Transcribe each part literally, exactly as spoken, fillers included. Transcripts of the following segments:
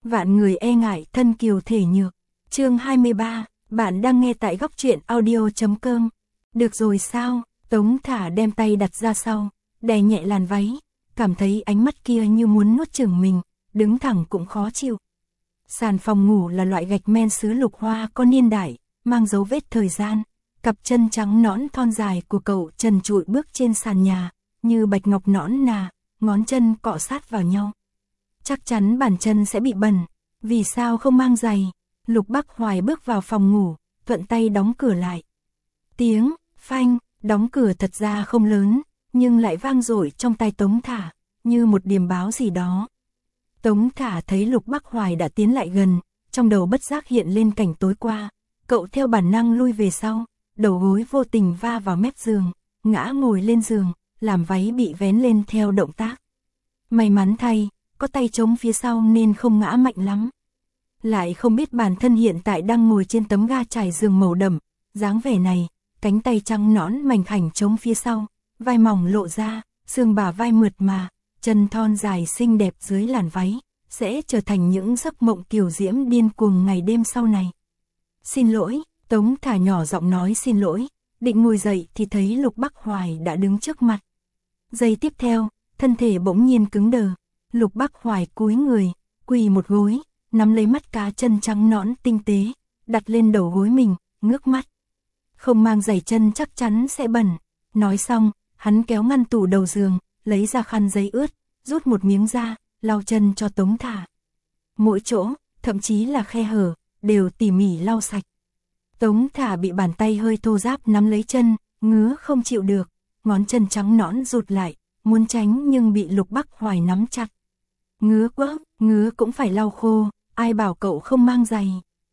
vạn người e ngại thân kiều thể nhược. Chương hai mươi ba, bạn đang nghe tại góc truyện audio chấm com. Được rồi sao? Tống Thả đem tay đặt ra sau, đè nhẹ làn váy, cảm thấy ánh mắt kia như muốn nuốt chửng mình, đứng thẳng cũng khó chịu. Sàn phòng ngủ là loại gạch men sứ lục hoa có niên đại, mang dấu vết thời gian. Cặp chân trắng nõn thon dài của cậu trần trụi bước trên sàn nhà, như bạch ngọc nõn nà, ngón chân cọ sát vào nhau. Chắc chắn bàn chân sẽ bị bẩn, vì sao không mang giày? Lục Bắc Hoài bước vào phòng ngủ, thuận tay đóng cửa lại. Tiếng phanh, đóng cửa thật ra không lớn, nhưng lại vang dội trong tai Tống Thả, như một điềm báo gì đó. Tống Thả thấy Lục Bắc Hoài đã tiến lại gần, trong đầu bất giác hiện lên cảnh tối qua. Cậu theo bản năng lui về sau, đầu gối vô tình va vào mép giường, ngã ngồi lên giường, làm váy bị vén lên theo động tác. May mắn thay, có tay chống phía sau nên không ngã mạnh lắm. Lại không biết bản thân hiện tại đang ngồi trên tấm ga trải giường màu đậm, dáng vẻ này, cánh tay trắng nõn mảnh khảnh chống phía sau, vai mỏng lộ ra, xương bả vai mượt mà, chân thon dài xinh đẹp dưới làn váy, sẽ trở thành những giấc mộng kiều diễm điên cuồng ngày đêm sau này. Xin lỗi, Tống Thả nhỏ giọng nói xin lỗi, định ngồi dậy thì thấy Lục Bắc Hoài đã đứng trước mặt. Giây tiếp theo, thân thể bỗng nhiên cứng đờ, Lục Bắc Hoài cúi người, quỳ một gối, nắm lấy mắt cá chân trắng nõn tinh tế, đặt lên đầu gối mình, ngước mắt. Không mang giày chân chắc chắn sẽ bẩn. Nói xong, hắn kéo ngăn tủ đầu giường, lấy ra khăn giấy ướt, rút một miếng ra, lau chân cho Tống Thả. Mỗi chỗ, thậm chí là khe hở, đều tỉ mỉ lau sạch. Tống Thả bị bàn tay hơi thô ráp nắm lấy chân, ngứa không chịu được, ngón chân trắng nõn rụt lại, muốn tránh nhưng bị Lục Bắc Hoài nắm chặt. Ngứa quá, ngứa cũng phải lau khô, ai bảo cậu không mang giày.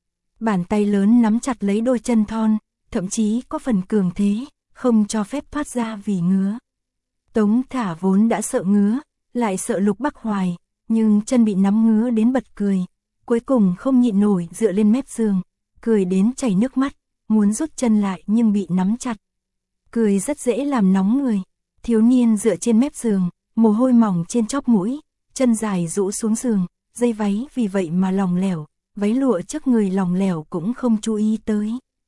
Bàn tay lớn nắm chặt lấy đôi chân thon, thậm chí có phần cường thế, không cho phép thoát ra vì ngứa. Tống Thả vốn đã sợ ngứa, lại sợ Lục Bắc Hoài, nhưng chân bị nắm ngứa đến bật cười, cuối cùng không nhịn nổi dựa lên mép giường, cười đến chảy nước mắt, muốn rút chân lại nhưng bị nắm chặt. Cười rất dễ làm nóng người, thiếu niên dựa trên mép giường, mồ hôi mỏng trên chóp mũi, chân dài rũ xuống giường, dây váy vì vậy mà lỏng lẻo, váy lụa trước người lỏng lẻo cũng không chú ý tới.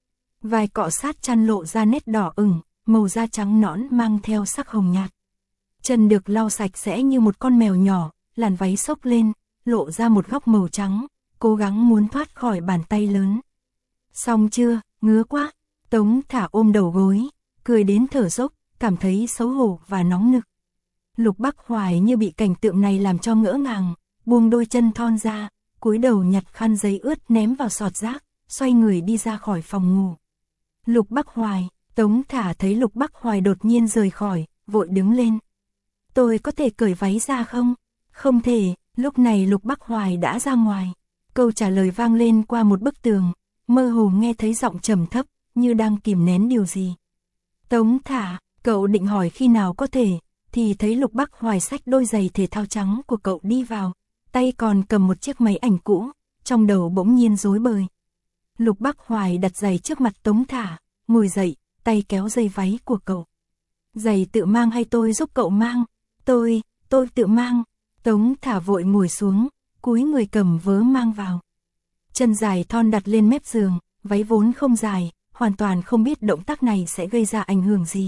Vai cọ sát chăn lộ ra nét đỏ ửng, màu da trắng nõn mang theo sắc hồng nhạt. Chân được lau sạch sẽ như một con mèo nhỏ, làn váy xốc lên, lộ ra một góc màu trắng, cố gắng muốn thoát khỏi bàn tay lớn. Xong chưa, ngứa quá. Tống Thả ôm đầu gối, cười đến thở dốc, cảm thấy xấu hổ và nóng nực. Lục Bắc Hoài như bị cảnh tượng này làm cho ngỡ ngàng, buông đôi chân thon ra, cúi đầu nhặt khăn giấy ướt ném vào sọt rác, xoay người đi ra khỏi phòng ngủ. Lục Bắc Hoài, Tống Thả thấy Lục Bắc Hoài đột nhiên rời khỏi, vội đứng lên. Tôi có thể cởi váy ra không? Không thể, lúc này Lục Bắc Hoài đã ra ngoài. Câu trả lời vang lên qua một bức tường, mơ hồ nghe thấy giọng trầm thấp, như đang kìm nén điều gì. Tống Thả, cậu định hỏi khi nào có thể, thì thấy Lục Bắc Hoài xách đôi giày thể thao trắng của cậu đi vào, tay còn cầm một chiếc máy ảnh cũ, trong đầu bỗng nhiên rối bời. Lục Bắc Hoài đặt giày trước mặt Tống Thả, ngồi dậy, tay kéo dây váy của cậu. Giày tự mang hay tôi giúp cậu mang? Tôi, tôi tự mang. Tống Thả vội ngồi xuống, cúi người cầm vớ mang vào. Chân dài thon đặt lên mép giường, váy vốn không dài, hoàn toàn không biết động tác này sẽ gây ra ảnh hưởng gì.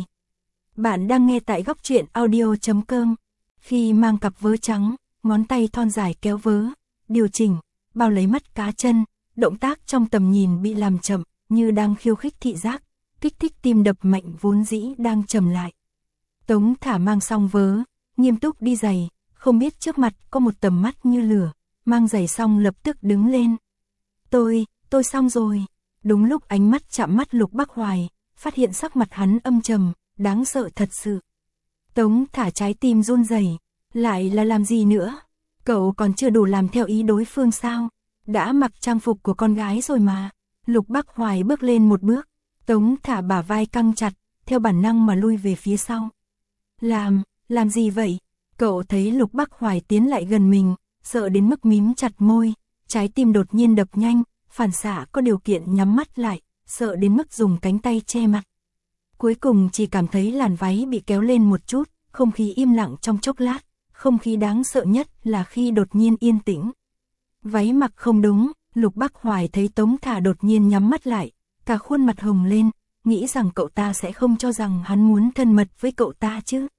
Bạn đang nghe tại góc truyện audio chấm com. Khi mang cặp vớ trắng, ngón tay thon dài kéo vớ, điều chỉnh, bao lấy mắt cá chân, động tác trong tầm nhìn bị làm chậm, như đang khiêu khích thị giác, kích thích tim đập mạnh vốn dĩ đang trầm lại. Tống Thả mang xong vớ, nghiêm túc đi giày, không biết trước mặt có một tầm mắt như lửa, mang giày xong lập tức đứng lên. Tôi, tôi xong rồi. Đúng lúc ánh mắt chạm mắt Lục Bắc Hoài, phát hiện sắc mặt hắn âm trầm, đáng sợ thật sự. Tống Thả trái tim run rẩy, lại là làm gì nữa? Cậu còn chưa đủ làm theo ý đối phương sao? Đã mặc trang phục của con gái rồi mà. Lục Bắc Hoài bước lên một bước, Tống Thả bả vai căng chặt, theo bản năng mà lui về phía sau. Làm, làm gì vậy? Cậu thấy Lục Bắc Hoài tiến lại gần mình, sợ đến mức mím chặt môi, trái tim đột nhiên đập nhanh, phản xạ có điều kiện nhắm mắt lại, sợ đến mức dùng cánh tay che mặt. Cuối cùng chỉ cảm thấy làn váy bị kéo lên một chút, không khí im lặng trong chốc lát, không khí đáng sợ nhất là khi đột nhiên yên tĩnh. Váy mặc không đúng, Lục Bắc Hoài thấy Tống Thả đột nhiên nhắm mắt lại, cả khuôn mặt hồng lên, nghĩ rằng cậu ta sẽ không cho rằng hắn muốn thân mật với cậu ta chứ.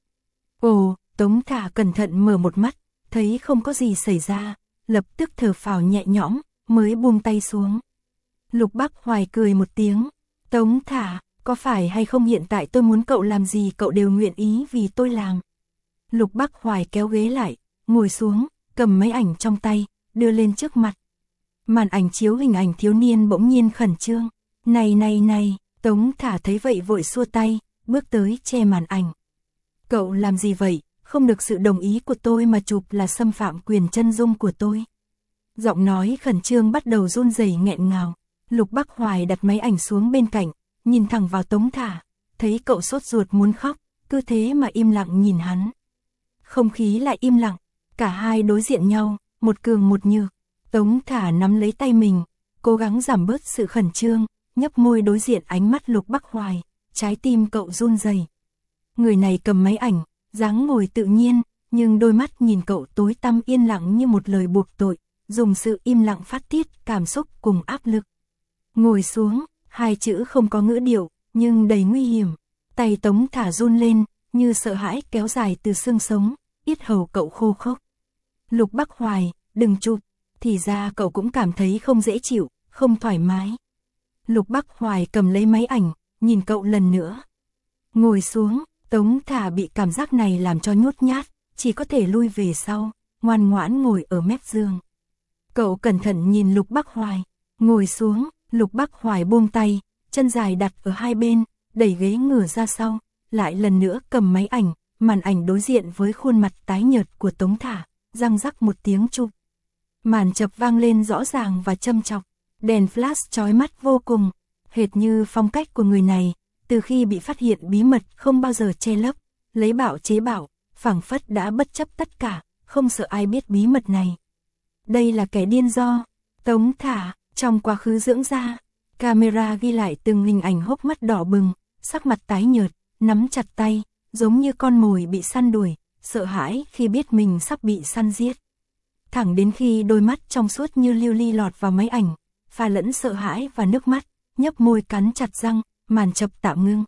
Ồ, Tống Thả cẩn thận mở một mắt, thấy không có gì xảy ra, lập tức thở phào nhẹ nhõm, mới buông tay xuống. Lục Bắc Hoài cười một tiếng, Tống Thả, có phải hay không hiện tại tôi muốn cậu làm gì cậu đều nguyện ý vì tôi làm. Lục Bắc Hoài kéo ghế lại, ngồi xuống, cầm máy ảnh trong tay, đưa lên trước mặt. Màn ảnh chiếu hình ảnh thiếu niên bỗng nhiên khẩn trương. Này này này, Tống Thả thấy vậy vội xua tay, bước tới che màn ảnh. Cậu làm gì vậy, không được sự đồng ý của tôi mà chụp là xâm phạm quyền chân dung của tôi. Giọng nói khẩn trương bắt đầu run rẩy nghẹn ngào. Lục Bắc Hoài đặt máy ảnh xuống bên cạnh, nhìn thẳng vào Tống Thả, thấy cậu sốt ruột muốn khóc, cứ thế mà im lặng nhìn hắn. Không khí lại im lặng, cả hai đối diện nhau, một cường một nhược. Tống Thả nắm lấy tay mình, cố gắng giảm bớt sự khẩn trương, nhấp môi đối diện ánh mắt Lục Bắc Hoài, trái tim cậu run rẩy. Người này cầm máy ảnh, dáng ngồi tự nhiên, nhưng đôi mắt nhìn cậu tối tăm yên lặng như một lời buộc tội, dùng sự im lặng phát tiết cảm xúc cùng áp lực. Ngồi xuống, hai chữ không có ngữ điệu, nhưng đầy nguy hiểm. Tay Tống Thả run lên, như sợ hãi kéo dài từ xương sống, yết hầu cậu khô khốc. Lục Bắc Hoài, đừng chụp, thì ra cậu cũng cảm thấy không dễ chịu, không thoải mái. Lục Bắc Hoài cầm lấy máy ảnh, nhìn cậu lần nữa. Ngồi xuống, Tống Thả bị cảm giác này làm cho nhút nhát, chỉ có thể lui về sau, ngoan ngoãn ngồi ở mép giường. Cậu cẩn thận nhìn Lục Bắc Hoài, ngồi xuống, Lục Bắc Hoài buông tay, chân dài đặt ở hai bên, đẩy ghế ngửa ra sau, lại lần nữa cầm máy ảnh, màn ảnh đối diện với khuôn mặt tái nhợt của Tống Thả, răng rắc một tiếng chụp. Màn chập vang lên rõ ràng và châm chọc, đèn flash chói mắt vô cùng, hệt như phong cách của người này, từ khi bị phát hiện bí mật không bao giờ che lấp, lấy bạo chế bạo, phảng phất đã bất chấp tất cả, không sợ ai biết bí mật này. Đây là kẻ điên do Tống Thả, trong quá khứ dưỡng ra, camera ghi lại từng hình ảnh hốc mắt đỏ bừng, sắc mặt tái nhợt, nắm chặt tay, giống như con mồi bị săn đuổi, sợ hãi khi biết mình sắp bị săn giết. Thẳng đến khi đôi mắt trong suốt như lưu ly lọt vào máy ảnh, pha lẫn sợ hãi và nước mắt, nhấp môi cắn chặt răng, màn chập tạm ngưng.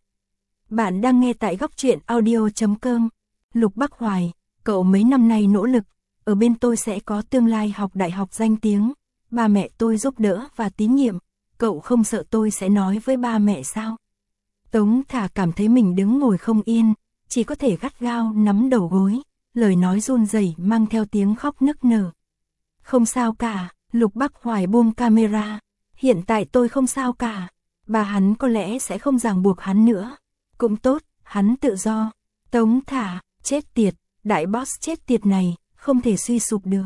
Bạn đang nghe tại góc truyện audio chấm com. Lục Bắc Hoài, cậu mấy năm nay nỗ lực, ở bên tôi sẽ có tương lai học đại học danh tiếng, ba mẹ tôi giúp đỡ và tín nhiệm, cậu không sợ tôi sẽ nói với ba mẹ sao? Tống Thả cảm thấy mình đứng ngồi không yên, chỉ có thể gắt gao nắm đầu gối, lời nói run rẩy mang theo tiếng khóc nức nở. Không sao cả, Lục Bắc Hoài buông camera, hiện tại tôi không sao cả, bà hắn có lẽ sẽ không ràng buộc hắn nữa. Cũng tốt, hắn tự do. Tống Thả, chết tiệt, đại boss chết tiệt này, không thể suy sụp được.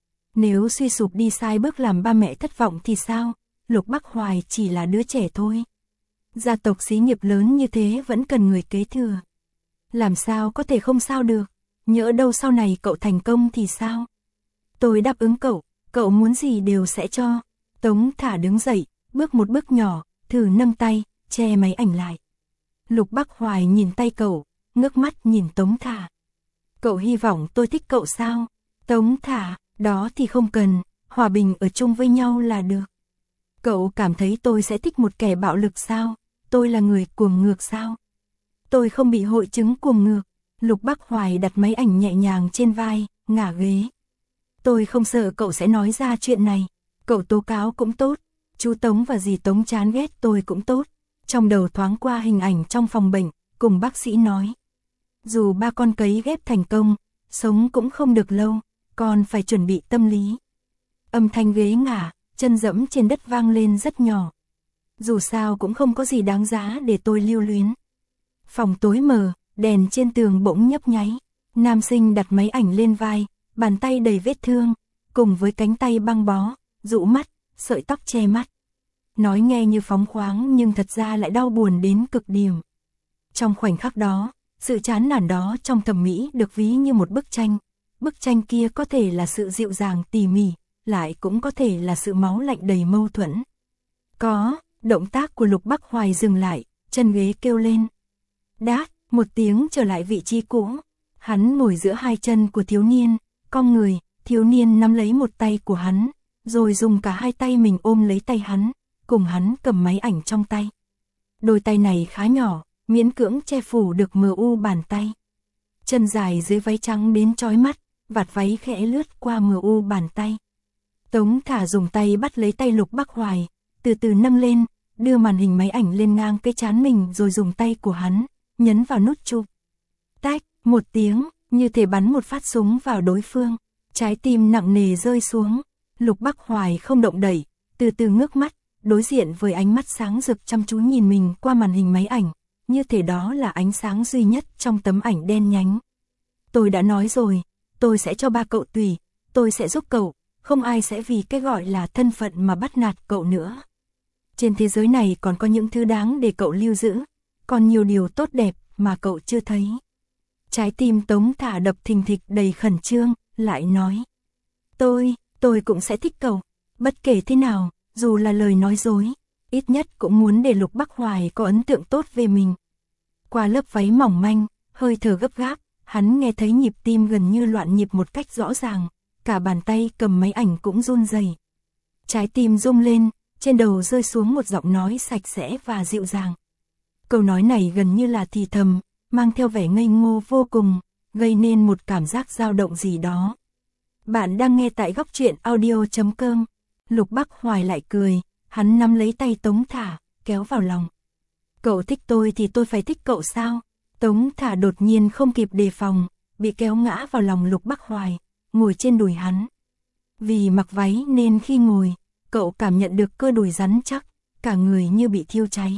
Nếu suy sụp đi sai bước làm ba mẹ thất vọng thì sao? Lục Bắc Hoài chỉ là đứa trẻ thôi. Gia tộc xí nghiệp lớn như thế vẫn cần người kế thừa. Làm sao có thể không sao được? Nhỡ đâu sau này cậu thành công thì sao? Tôi đáp ứng cậu, cậu muốn gì đều sẽ cho. Tống Thả đứng dậy, bước một bước nhỏ, thử nâng tay, che máy ảnh lại. Lục Bắc Hoài nhìn tay cậu, ngước mắt nhìn Tống Thả. Cậu hy vọng tôi thích cậu sao? Tống Thả, đó thì không cần, hòa bình ở chung với nhau là được. Cậu cảm thấy tôi sẽ thích một kẻ bạo lực sao? Tôi là người cuồng ngược sao? Tôi không bị hội chứng cuồng ngược. Lục Bắc Hoài đặt máy ảnh nhẹ nhàng trên vai, ngả ghế. Tôi không sợ cậu sẽ nói ra chuyện này. Cậu tố cáo cũng tốt. Chú Tống và dì Tống chán ghét tôi cũng tốt. Trong đầu thoáng qua hình ảnh trong phòng bệnh, cùng bác sĩ nói. Dù ba con cấy ghép thành công, sống cũng không được lâu, còn phải chuẩn bị tâm lý. Âm thanh ghế ngả, chân dẫm trên đất vang lên rất nhỏ. Dù sao cũng không có gì đáng giá để tôi lưu luyến. Phòng tối mờ, đèn trên tường bỗng nhấp nháy. Nam sinh đặt máy ảnh lên vai, bàn tay đầy vết thương, cùng với cánh tay băng bó, rũ mắt, sợi tóc che mắt. Nói nghe như phóng khoáng nhưng thật ra lại đau buồn đến cực điểm. Trong khoảnh khắc đó, sự chán nản đó trong thẩm mỹ được ví như một bức tranh. Bức tranh kia có thể là sự dịu dàng tỉ mỉ, lại cũng có thể là sự máu lạnh đầy mâu thuẫn. Có, động tác của Lục Bắc Hoài dừng lại, chân ghế kêu lên. Đát, một tiếng trở lại vị trí cũ. Hắn ngồi giữa hai chân của thiếu niên, cong người, thiếu niên nắm lấy một tay của hắn, rồi dùng cả hai tay mình ôm lấy tay hắn, cùng hắn cầm máy ảnh trong tay. Đôi tay này khá nhỏ, miễn cưỡng che phủ được mờ u bàn tay. Chân dài dưới váy trắng đến chói mắt, vạt váy khẽ lướt qua mờ u bàn tay. Tống Thả dùng tay bắt lấy tay Lục Bắc Hoài, từ từ nâng lên, đưa màn hình máy ảnh lên ngang cái trán mình rồi dùng tay của hắn, nhấn vào nút chụp. Tách, một tiếng, như thể bắn một phát súng vào đối phương. Trái tim nặng nề rơi xuống, Lục Bắc Hoài không động đậy, từ từ ngước mắt, đối diện với ánh mắt sáng rực chăm chú nhìn mình qua màn hình máy ảnh, như thể đó là ánh sáng duy nhất trong tấm ảnh đen nhánh. Tôi đã nói rồi, tôi sẽ cho ba cậu tùy, tôi sẽ giúp cậu, không ai sẽ vì cái gọi là thân phận mà bắt nạt cậu nữa. Trên thế giới này còn có những thứ đáng để cậu lưu giữ, còn nhiều điều tốt đẹp mà cậu chưa thấy. Trái tim Tống Thả đập thình thịch đầy khẩn trương, lại nói. Tôi, tôi cũng sẽ thích cậu, bất kể thế nào, dù là lời nói dối, ít nhất cũng muốn để Lục Bắc Hoài có ấn tượng tốt về mình. Qua lớp váy mỏng manh, hơi thở gấp gáp, hắn nghe thấy nhịp tim gần như loạn nhịp một cách rõ ràng, cả bàn tay cầm máy ảnh cũng run rẩy. Trái tim rung lên, trên đầu rơi xuống một giọng nói sạch sẽ và dịu dàng. Câu nói này gần như là thì thầm, mang theo vẻ ngây ngô vô cùng, gây nên một cảm giác dao động gì đó. Bạn đang nghe tại góc truyện audio chấm com. Lục Bắc Hoài lại cười, hắn nắm lấy tay Tống Thả, kéo vào lòng. Cậu thích tôi thì tôi phải thích cậu sao? Tống Thả đột nhiên không kịp đề phòng, bị kéo ngã vào lòng Lục Bắc Hoài, ngồi trên đùi hắn. Vì mặc váy nên khi ngồi, cậu cảm nhận được cơ đùi rắn chắc, cả người như bị thiêu cháy.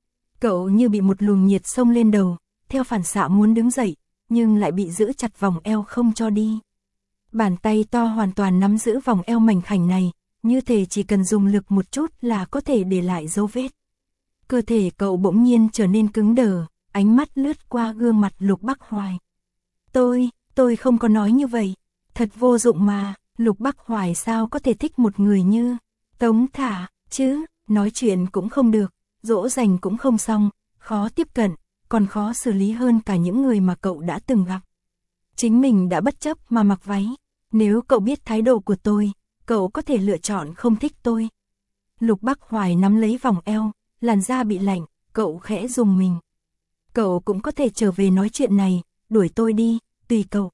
Cậu như bị một luồng nhiệt xông lên đầu, theo phản xạ muốn đứng dậy, nhưng lại bị giữ chặt vòng eo không cho đi. Bàn tay to hoàn toàn nắm giữ vòng eo mảnh khảnh này, như thể chỉ cần dùng lực một chút là có thể để lại dấu vết. Cơ thể cậu bỗng nhiên trở nên cứng đờ, ánh mắt lướt qua gương mặt Lục Bắc Hoài. Tôi, tôi không có nói như vậy, thật vô dụng mà, Lục Bắc Hoài sao có thể thích một người như Tống Thả, chứ, nói chuyện cũng không được, dỗ dành cũng không xong, khó tiếp cận, còn khó xử lý hơn cả những người mà cậu đã từng gặp. Chính mình đã bất chấp mà mặc váy, nếu cậu biết thái độ của tôi, cậu có thể lựa chọn không thích tôi. Lục Bắc Hoài nắm lấy vòng eo, làn da bị lạnh, cậu khẽ rùng mình. Cậu cũng có thể trở về nói chuyện này, đuổi tôi đi, tùy cậu.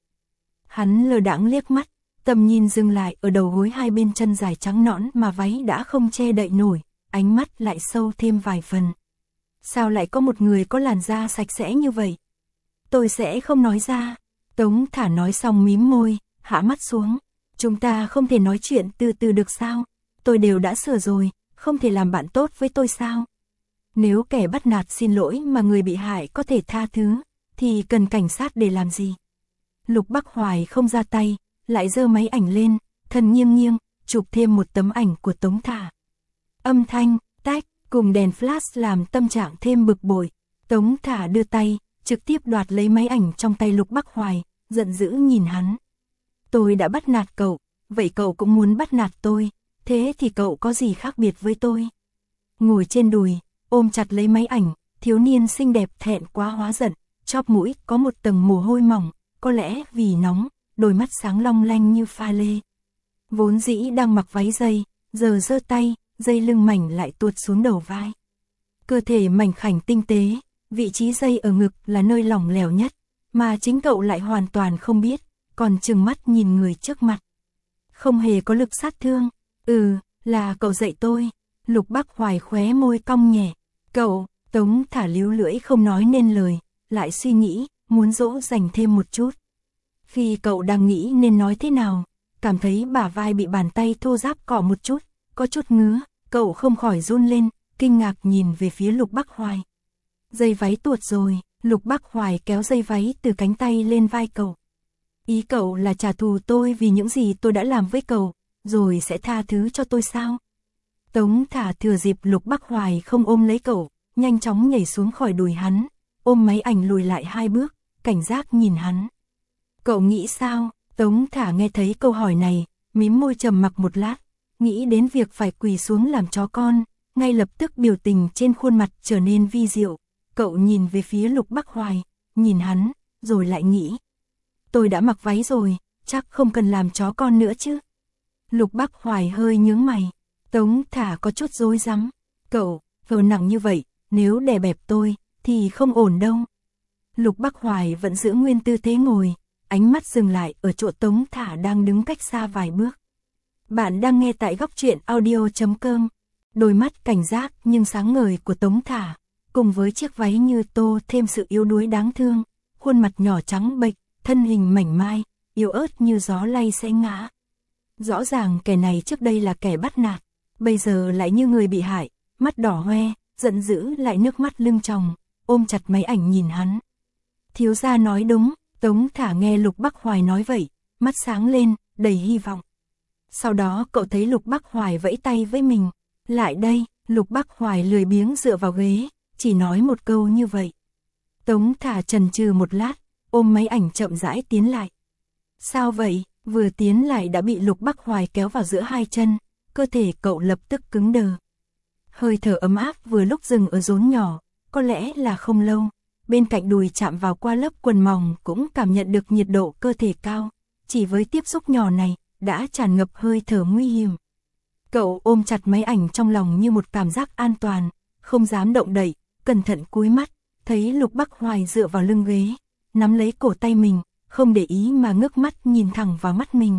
Hắn lơ đãng liếc mắt, tầm nhìn dừng lại ở đầu gối hai bên chân dài trắng nõn mà váy đã không che đậy nổi, ánh mắt lại sâu thêm vài phần. Sao lại có một người có làn da sạch sẽ như vậy? Tôi sẽ không nói ra. Tống Thả nói xong mím môi, hạ mắt xuống. Chúng ta không thể nói chuyện từ từ được sao? Tôi đều đã sửa rồi, không thể làm bạn tốt với tôi sao? Nếu kẻ bắt nạt xin lỗi mà người bị hại có thể tha thứ, thì cần cảnh sát để làm gì? Lục Bắc Hoài không ra tay, lại giơ máy ảnh lên, thân nghiêng nghiêng, chụp thêm một tấm ảnh của Tống Thả. Âm thanh, tách, cùng đèn flash làm tâm trạng thêm bực bội. Tống Thả đưa tay, trực tiếp đoạt lấy máy ảnh trong tay Lục Bắc Hoài, giận dữ nhìn hắn. Tôi đã bắt nạt cậu, vậy cậu cũng muốn bắt nạt tôi, thế thì cậu có gì khác biệt với tôi? Ngồi trên đùi, ôm chặt lấy máy ảnh, thiếu niên xinh đẹp thẹn quá hóa giận, chóp mũi có một tầng mồ hôi mỏng, có lẽ vì nóng, đôi mắt sáng long lanh như pha lê. Vốn dĩ đang mặc váy dây, giờ giơ tay, dây lưng mảnh lại tuột xuống đầu vai. Cơ thể mảnh khảnh tinh tế, vị trí dây ở ngực là nơi lỏng lẻo nhất, mà chính cậu lại hoàn toàn không biết, còn trừng mắt nhìn người trước mặt. Không hề có lực sát thương, ừ, là cậu dạy tôi. Lục Bắc Hoài khóe môi cong nhẹ. Cậu, Tống Thả líu lưỡi không nói nên lời, lại suy nghĩ, muốn dỗ dành thêm một chút. Khi cậu đang nghĩ nên nói thế nào, cảm thấy bả vai bị bàn tay thô ráp cọ một chút, có chút ngứa, cậu không khỏi run lên, kinh ngạc nhìn về phía Lục Bắc Hoài. Dây váy tuột rồi, Lục Bắc Hoài kéo dây váy từ cánh tay lên vai cậu. Ý cậu là trả thù tôi vì những gì tôi đã làm với cậu, rồi sẽ tha thứ cho tôi sao? Tống Thả thừa dịp Lục Bắc Hoài không ôm lấy cậu, nhanh chóng nhảy xuống khỏi đùi hắn, ôm máy ảnh lùi lại hai bước, cảnh giác nhìn hắn. Cậu nghĩ sao? Tống Thả nghe thấy câu hỏi này, mím môi trầm mặc một lát, nghĩ đến việc phải quỳ xuống làm chó con, ngay lập tức biểu tình trên khuôn mặt trở nên vi diệu. Cậu nhìn về phía Lục Bắc Hoài, nhìn hắn, rồi lại nghĩ. Tôi đã mặc váy rồi, chắc không cần làm chó con nữa chứ. Lục Bắc Hoài hơi nhướng mày. Tống Thả có chút rối rắm. Cậu, vờ nặng như vậy, nếu đè bẹp tôi, thì không ổn đâu. Lục Bắc Hoài vẫn giữ nguyên tư thế ngồi, ánh mắt dừng lại ở chỗ Tống Thả đang đứng cách xa vài bước. Bạn đang nghe tại góc truyện audio.com. Đôi mắt cảnh giác nhưng sáng ngời của Tống Thả, cùng với chiếc váy như tô thêm sự yếu đuối đáng thương, khuôn mặt nhỏ trắng bệch, thân hình mảnh mai, yếu ớt như gió lay sẽ ngã. Rõ ràng kẻ này trước đây là kẻ bắt nạt, bây giờ lại như người bị hại, mắt đỏ hoe, giận dữ lại nước mắt lưng tròng, ôm chặt máy ảnh nhìn hắn. Thiếu gia nói đúng, Tống Thả nghe Lục Bắc Hoài nói vậy, mắt sáng lên, đầy hy vọng. Sau đó cậu thấy Lục Bắc Hoài vẫy tay với mình. Lại đây, Lục Bắc Hoài lười biếng dựa vào ghế, chỉ nói một câu như vậy. Tống Thả chần chừ một lát, ôm máy ảnh chậm rãi tiến lại. Sao vậy? Vừa tiến lại đã bị Lục Bắc Hoài kéo vào giữa hai chân, cơ thể cậu lập tức cứng đờ. Hơi thở ấm áp vừa lúc dừng ở rốn nhỏ, có lẽ là không lâu, bên cạnh đùi chạm vào qua lớp quần mỏng cũng cảm nhận được nhiệt độ cơ thể cao, chỉ với tiếp xúc nhỏ này, đã tràn ngập hơi thở nguy hiểm. Cậu ôm chặt máy ảnh trong lòng như một cảm giác an toàn, không dám động đậy, cẩn thận cúi mắt, thấy Lục Bắc Hoài dựa vào lưng ghế, nắm lấy cổ tay mình, không để ý mà ngước mắt nhìn thẳng vào mắt mình.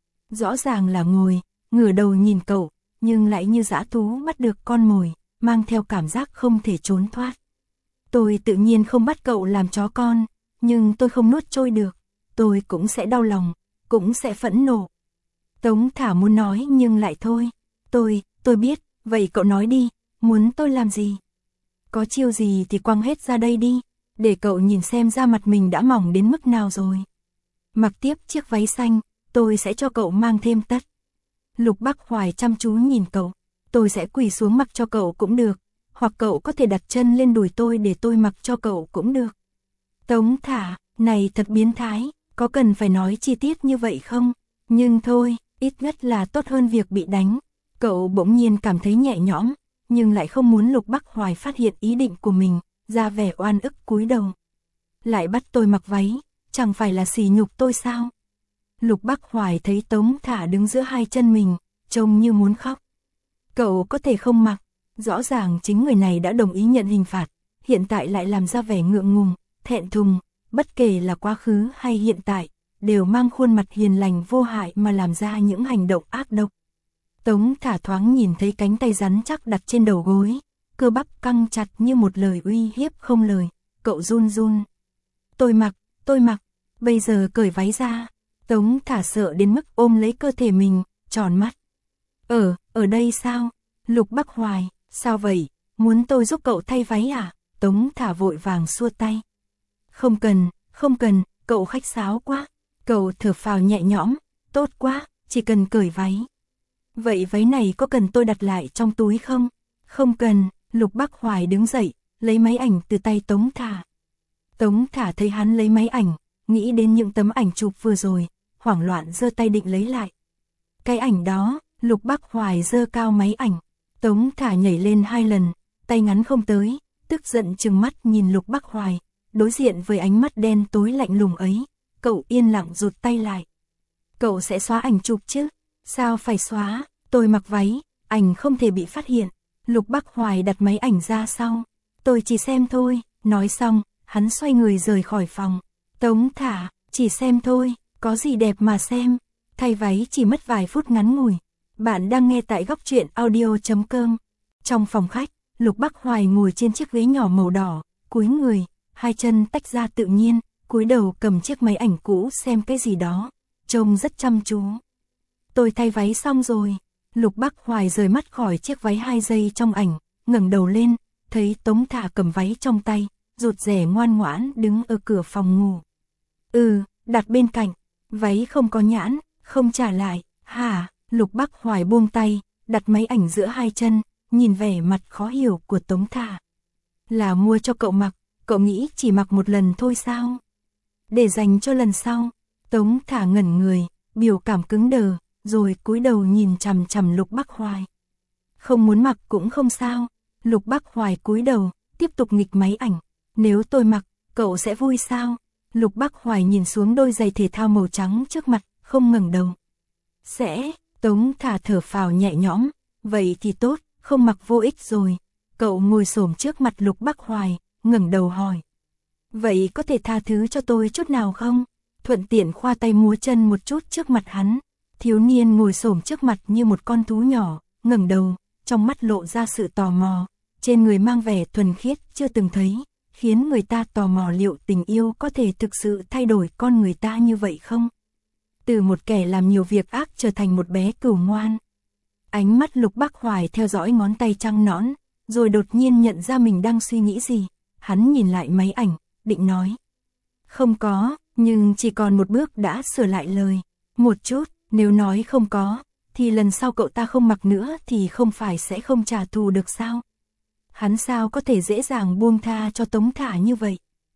Rõ ràng là ngồi, ngửa đầu nhìn cậu, nhưng lại như dã thú bắt được con mồi, mang theo cảm giác không thể trốn thoát. Tôi tự nhiên không bắt cậu làm chó con, nhưng tôi không nuốt trôi được, tôi cũng sẽ đau lòng, cũng sẽ phẫn nộ. Tống Thả muốn nói nhưng lại thôi. Tôi, tôi biết, vậy cậu nói đi, muốn tôi làm gì? Có chiêu gì thì quăng hết ra đây đi, để cậu nhìn xem da mặt mình đã mỏng đến mức nào rồi. Mặc tiếp chiếc váy xanh, tôi sẽ cho cậu mang thêm tất. Lục Bắc Hoài chăm chú nhìn cậu, tôi sẽ quỳ xuống mặc cho cậu cũng được, hoặc cậu có thể đặt chân lên đùi tôi để tôi mặc cho cậu cũng được. Tống Thả, này thật biến thái, có cần phải nói chi tiết như vậy không? Nhưng thôi, ít nhất là tốt hơn việc bị đánh. Cậu bỗng nhiên cảm thấy nhẹ nhõm, nhưng lại không muốn Lục Bắc Hoài phát hiện ý định của mình, ra vẻ oan ức cúi đầu. Lại bắt tôi mặc váy, chẳng phải là sỉ nhục tôi sao? Lục Bắc Hoài thấy Tống Thả đứng giữa hai chân mình, trông như muốn khóc. Cậu có thể không mặc, rõ ràng chính người này đã đồng ý nhận hình phạt, hiện tại lại làm ra vẻ ngượng ngùng, thẹn thùng, bất kể là quá khứ hay hiện tại, đều mang khuôn mặt hiền lành vô hại mà làm ra những hành động ác độc. Tống Thả thoáng nhìn thấy cánh tay rắn chắc đặt trên đầu gối, cơ bắp căng chặt như một lời uy hiếp không lời, cậu run run. Tôi mặc, tôi mặc, bây giờ cởi váy ra. Tống Thả sợ đến mức ôm lấy cơ thể mình, tròn mắt. Ở, ở đây sao? Lục Bắc Hoài, sao vậy? Muốn tôi giúp cậu thay váy à? Tống Thả vội vàng xua tay. Không cần, không cần, cậu khách sáo quá. Cậu thở phào nhẹ nhõm, tốt quá, chỉ cần cởi váy. Vậy váy này có cần tôi đặt lại trong túi không? Không cần. Lục Bắc Hoài đứng dậy, lấy máy ảnh từ tay Tống Thả. Tống Thả thấy hắn lấy máy ảnh, nghĩ đến những tấm ảnh chụp vừa rồi, hoảng loạn giơ tay định lấy lại. Cái ảnh đó, Lục Bắc Hoài giơ cao máy ảnh. Tống Thả nhảy lên hai lần, tay ngắn không tới, tức giận trừng mắt nhìn Lục Bắc Hoài, đối diện với ánh mắt đen tối lạnh lùng ấy, cậu yên lặng rụt tay lại. Cậu sẽ xóa ảnh chụp chứ? Sao phải xóa? Tôi mặc váy, ảnh không thể bị phát hiện. Lục Bắc Hoài đặt máy ảnh ra sau. Tôi chỉ xem thôi. Nói xong, hắn xoay người rời khỏi phòng. Tống Thả, chỉ xem thôi, có gì đẹp mà xem. Thay váy chỉ mất vài phút ngắn ngủi. Bạn đang nghe tại góc truyện audio.com. Trong phòng khách, Lục Bắc Hoài ngồi trên chiếc ghế nhỏ màu đỏ, cúi người, hai chân tách ra tự nhiên, cúi đầu cầm chiếc máy ảnh cũ xem cái gì đó, trông rất chăm chú. Tôi thay váy xong rồi. Lục Bắc Hoài rời mắt khỏi chiếc váy hai giây trong ảnh, ngẩng đầu lên, thấy Tống Thả cầm váy trong tay, rụt rè ngoan ngoãn đứng ở cửa phòng ngủ. Ừ, đặt bên cạnh, váy không có nhãn, không trả lại, hả? Lục Bắc Hoài buông tay, đặt máy ảnh giữa hai chân, nhìn vẻ mặt khó hiểu của Tống Thả. Là mua cho cậu mặc, cậu nghĩ chỉ mặc một lần thôi sao? Để dành cho lần sau. Tống Thả ngẩn người, biểu cảm cứng đờ, rồi cúi đầu nhìn chằm chằm Lục Bắc Hoài. Không muốn mặc cũng không sao. Lục Bắc Hoài cúi đầu, tiếp tục nghịch máy ảnh. Nếu tôi mặc, cậu sẽ vui sao? Lục Bắc Hoài nhìn xuống đôi giày thể thao màu trắng trước mặt, không ngẩng đầu. Sẽ, Tống Thả thở phào nhẹ nhõm, vậy thì tốt, không mặc vô ích rồi. Cậu ngồi xổm trước mặt Lục Bắc Hoài, ngẩng đầu hỏi. Vậy có thể tha thứ cho tôi chút nào không? Thuận tiện khoa tay múa chân một chút trước mặt hắn. Thiếu niên ngồi xổm trước mặt như một con thú nhỏ, ngẩng đầu, trong mắt lộ ra sự tò mò, trên người mang vẻ thuần khiết chưa từng thấy, khiến người ta tò mò liệu tình yêu có thể thực sự thay đổi con người ta như vậy không? Từ một kẻ làm nhiều việc ác trở thành một bé cừu ngoan. Ánh mắt Lục Bắc Hoài theo dõi ngón tay trắng nõn, rồi đột nhiên nhận ra mình đang suy nghĩ gì. Hắn nhìn lại máy ảnh, định nói. Không có, nhưng chỉ còn một bước đã sửa lại lời. Một chút, nếu nói không có, thì lần sau cậu ta không mặc nữa thì không phải sẽ không trả thù được sao? Hắn sao có thể dễ dàng buông tha cho Tống Thả như vậy?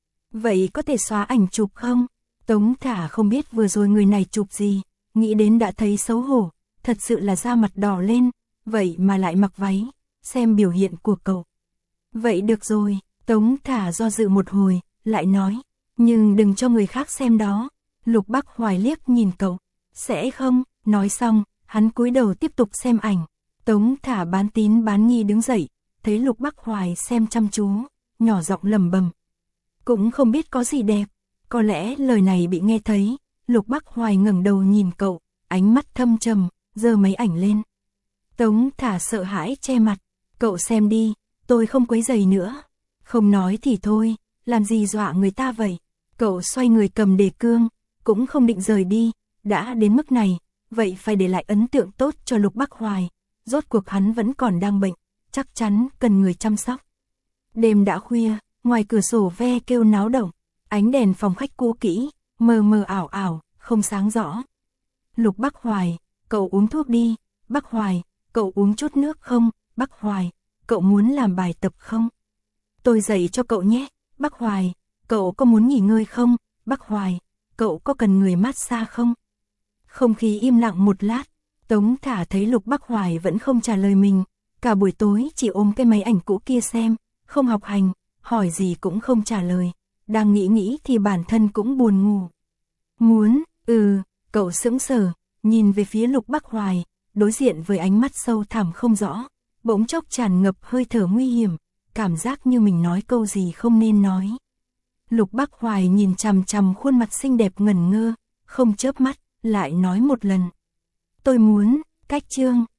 Vậy có thể xóa ảnh chụp không? Tống Thả không biết vừa rồi người này chụp gì, nghĩ đến đã thấy xấu hổ, thật sự là da mặt đỏ lên, vậy mà lại mặc váy, xem biểu hiện của cậu. Vậy được rồi, Tống Thả do dự một hồi, lại nói, nhưng đừng cho người khác xem đó. Lục Bắc Hoài liếc nhìn cậu, sẽ không, nói xong, hắn cúi đầu tiếp tục xem ảnh. Tống Thả bán tín bán nghi đứng dậy, thấy Lục Bắc Hoài xem chăm chú, nhỏ giọng lẩm bẩm. Cũng không biết có gì đẹp, có lẽ lời này bị nghe thấy. Lục Bắc Hoài ngẩng đầu nhìn cậu, ánh mắt thâm trầm, giơ mấy ảnh lên. Tống Thả sợ hãi che mặt, cậu xem đi, tôi không quấy rầy nữa. Không nói thì thôi, làm gì dọa người ta vậy? Cậu xoay người cầm đề cương, cũng không định rời đi, đã đến mức này, vậy phải để lại ấn tượng tốt cho Lục Bắc Hoài. Rốt cuộc hắn vẫn còn đang bệnh, chắc chắn cần người chăm sóc. Đêm đã khuya, ngoài cửa sổ ve kêu náo động, ánh đèn phòng khách cũ kỹ, mờ mờ ảo ảo, không sáng rõ. Lục Bắc Hoài, cậu uống thuốc đi. Bắc Hoài, cậu uống chút nước không? Bắc Hoài, cậu muốn làm bài tập không? Tôi dạy cho cậu nhé. Bắc Hoài, cậu có muốn nghỉ ngơi không? Bắc Hoài, cậu có cần người massage không? Không khí im lặng một lát, Tống Thả thấy Lục Bắc Hoài vẫn không trả lời mình, cả buổi tối chỉ ôm cái máy ảnh cũ kia xem, không học hành, hỏi gì cũng không trả lời, đang nghĩ nghĩ thì bản thân cũng buồn ngủ. Muốn, ừ, cậu sững sờ, nhìn về phía Lục Bắc Hoài, đối diện với ánh mắt sâu thẳm không rõ, bỗng chốc tràn ngập hơi thở nguy hiểm, cảm giác như mình nói câu gì không nên nói. Lục Bắc Hoài nhìn chằm chằm khuôn mặt xinh đẹp ngẩn ngơ, không chớp mắt, lại nói một lần. Tôi muốn, cách chương.